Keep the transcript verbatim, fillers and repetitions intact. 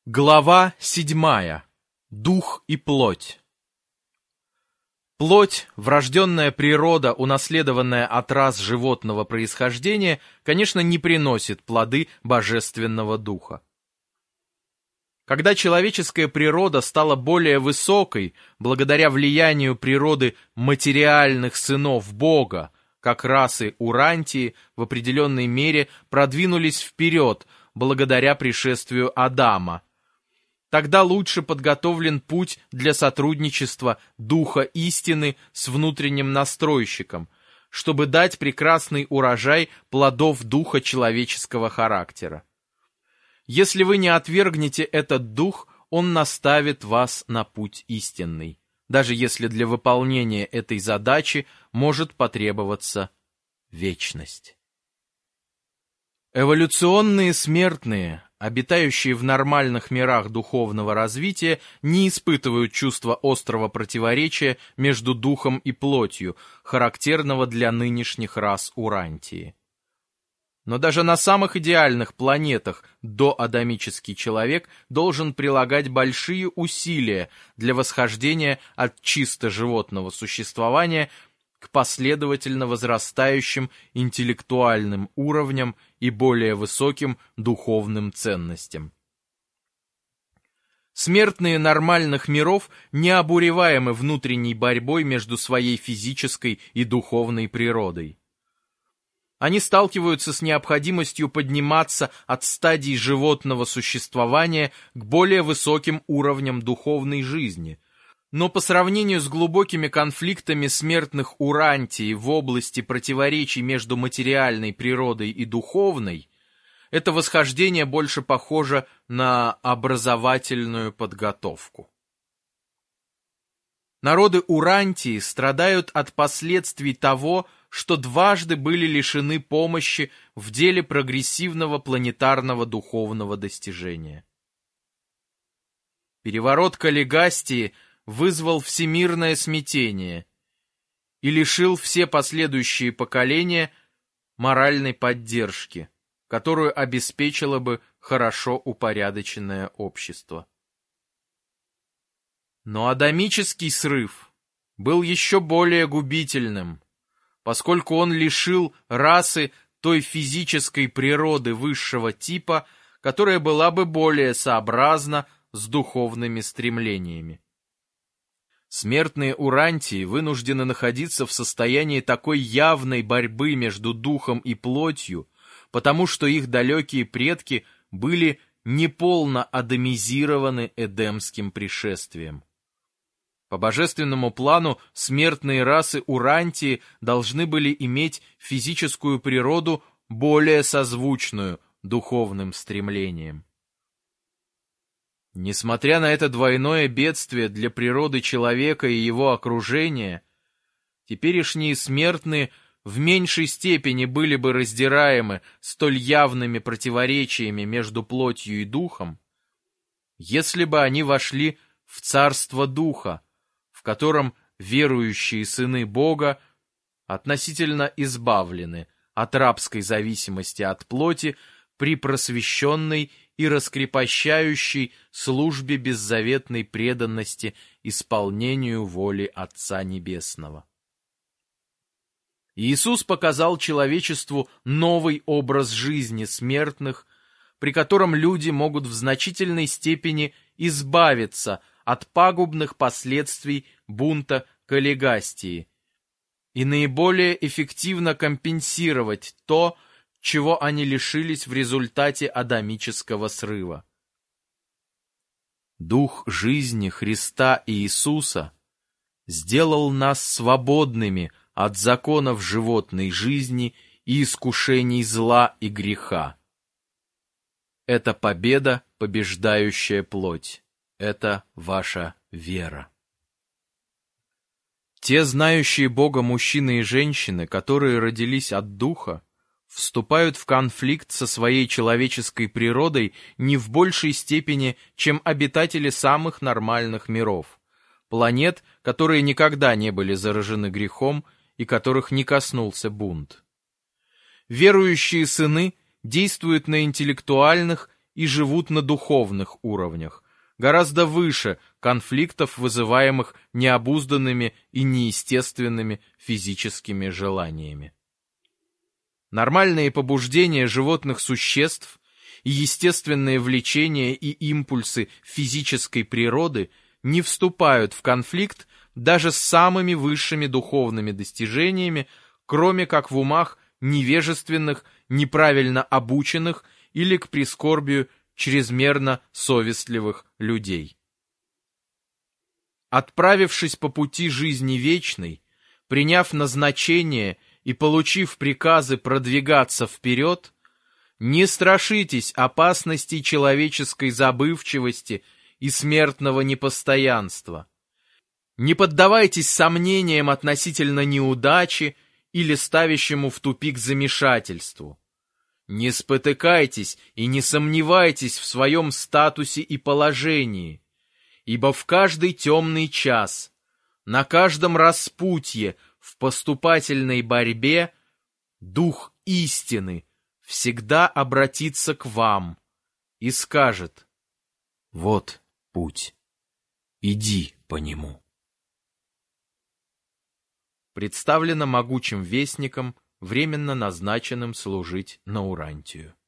Глава седьмая. Дух и плоть. Плоть, врожденная природа, унаследованная от рас животного происхождения, конечно, не приносит плоды божественного духа. Когда человеческая природа стала более высокой, благодаря влиянию природы материальных сынов Бога, как расы Урантии в определенной мере продвинулись вперед, благодаря пришествию Адама, тогда лучше подготовлен путь для сотрудничества Духа истины с внутренним настройщиком, чтобы дать прекрасный урожай плодов Духа человеческого характера. Если вы не отвергнете этот Дух, Он наставит вас на путь истинный, даже если для выполнения этой задачи может потребоваться вечность. Эволюционные смертные, обитающие в нормальных мирах духовного развития, не испытывают чувства острого противоречия между духом и плотью, характерного для нынешних рас Урантии. Но даже на самых идеальных планетах доадамический человек должен прилагать большие усилия для восхождения от чисто животного существования к последовательно возрастающим интеллектуальным уровням и более высоким духовным ценностям. Смертные нормальных миров не обуреваемы внутренней борьбой между своей физической и духовной природой. Они сталкиваются с необходимостью подниматься от стадий животного существования к более высоким уровням духовной жизни, но по сравнению с глубокими конфликтами смертных Урантии в области противоречий между материальной природой и духовной, это восхождение больше похоже на образовательную подготовку. Народы Урантии страдают от последствий того, что дважды были лишены помощи в деле прогрессивного планетарного духовного достижения. Переворот Каллигастии вызвал всемирное смятение и лишил все последующие поколения моральной поддержки, которую обеспечило бы хорошо упорядоченное общество. Но адамический срыв был еще более губительным, поскольку он лишил расы той физической природы высшего типа, которая была бы более сообразна с духовными стремлениями. Смертные Урантии вынуждены находиться в состоянии такой явной борьбы между духом и плотью, потому что их далекие предки были неполно адамизированы эдемским пришествием. По божественному плану смертные расы Урантии должны были иметь физическую природу более созвучную духовным стремлениям. Несмотря на это двойное бедствие для природы человека и его окружения, теперешние смертные в меньшей степени были бы раздираемы столь явными противоречиями между плотью и духом, если бы они вошли в царство духа, в котором верующие сыны Бога относительно избавлены от рабской зависимости от плоти при просвещенной и раскрепощающей службе беззаветной преданности исполнению воли Отца Небесного. Иисус показал человечеству новый образ жизни смертных, при котором люди могут в значительной степени избавиться от пагубных последствий бунта Каллигастии и наиболее эффективно компенсировать то, чего они лишились в результате адамического срыва. Дух жизни Христа и Иисуса сделал нас свободными от законов животной жизни и искушений зла и греха. Это победа, побеждающая плоть. Это ваша вера. Те знающие Бога мужчины и женщины, которые родились от Духа, вступают в конфликт со своей человеческой природой не в большей степени, чем обитатели самых нормальных миров, планет, которые никогда не были заражены грехом и которых не коснулся бунт. Верующие сыны действуют на интеллектуальных и живут на духовных уровнях, гораздо выше конфликтов, вызываемых необузданными и неестественными физическими желаниями. Нормальные побуждения животных существ и естественные влечения и импульсы физической природы не вступают в конфликт даже с самыми высшими духовными достижениями, кроме как в умах невежественных, неправильно обученных или, к прискорбию, чрезмерно совестливых людей. Отправившись по пути жизни вечной, приняв назначение и получив приказы продвигаться вперед, не страшитесь опасностей человеческой забывчивости и смертного непостоянства. Не поддавайтесь сомнениям относительно неудачи или ставящему в тупик замешательству. Не спотыкайтесь и не сомневайтесь в своем статусе и положении, ибо в каждый темный час, на каждом распутье, в поступательной борьбе Дух истины всегда обратится к вам и скажет: «Вот путь, иди по нему». Представлено могучим вестником, временно назначенным служить на Урантию.